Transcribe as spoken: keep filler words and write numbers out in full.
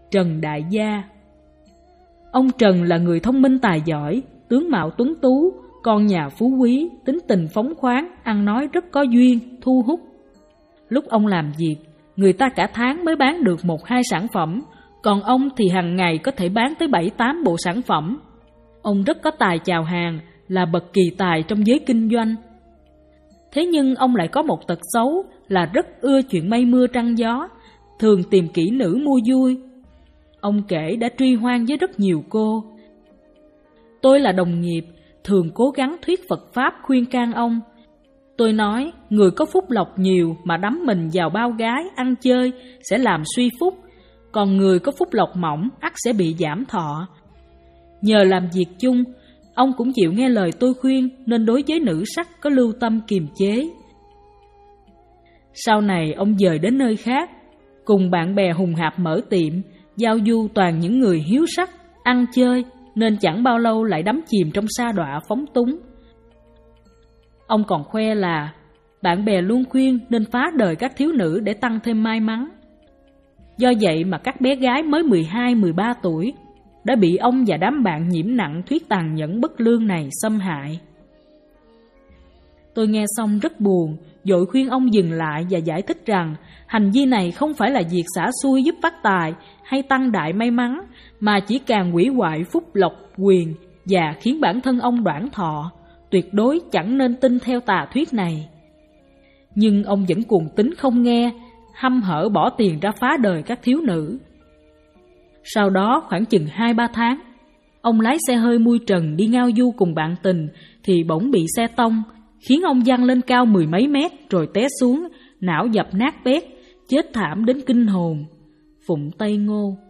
Trần Đại Gia. Ông Trần là người thông minh tài giỏi, tướng mạo tuấn tú, con nhà phú quý, tính tình phóng khoáng, ăn nói rất có duyên, thu hút. Lúc ông làm việc, người ta cả tháng mới bán được một hai sản phẩm, còn ông thì hàng ngày có thể bán tới bảy tám bộ sản phẩm. Ông rất có tài chào hàng, là bậc kỳ tài trong giới kinh doanh. Thế nhưng ông lại có một tật xấu là rất ưa chuyện mây mưa trăng gió, thường tìm kỹ nữ mua vui. Ông kể đã truy hoan với rất nhiều cô. Tôi là đồng nghiệp, thường cố gắng thuyết Phật Pháp khuyên can ông. Tôi nói, người có phúc lộc nhiều mà đắm mình vào bao gái, ăn chơi sẽ làm suy phúc, còn người có phúc lộc mỏng ắt sẽ bị giảm thọ. Nhờ làm việc chung, ông cũng chịu nghe lời tôi khuyên nên đối với nữ sắc có lưu tâm kiềm chế. Sau này ông dời đến nơi khác, cùng bạn bè hùng hạp mở tiệm, giao du toàn những người hiếu sắc, ăn chơi, nên chẳng bao lâu lại đắm chìm trong sa đọa phóng túng. Ông còn khoe là bạn bè luôn khuyên nên phá đời các thiếu nữ để tăng thêm may mắn. Do vậy mà các bé gái mới mười hai mười ba tuổi đã bị ông và đám bạn nhiễm nặng thuyết tàn nhẫn bất lương này xâm hại. Tôi nghe xong rất buồn, vội khuyên ông dừng lại và giải thích rằng hành vi này không phải là việc xả xui giúp phát tài hay tăng đại may mắn, mà chỉ càng hủy hoại phúc lộc quyền và khiến bản thân ông đoản thọ. Tuyệt đối chẳng nên tin theo tà thuyết này. Nhưng ông vẫn cuồng tín không nghe, hăm hở bỏ tiền ra phá đời các thiếu nữ. Sau đó khoảng chừng hai ba tháng, ông lái xe hơi mui trần đi ngao du cùng bạn tình thì bỗng bị xe tông, khiến ông văng lên cao mười mấy mét rồi té xuống, não dập nát bét, chết thảm đến kinh hồn. Phụng Tây Ngô.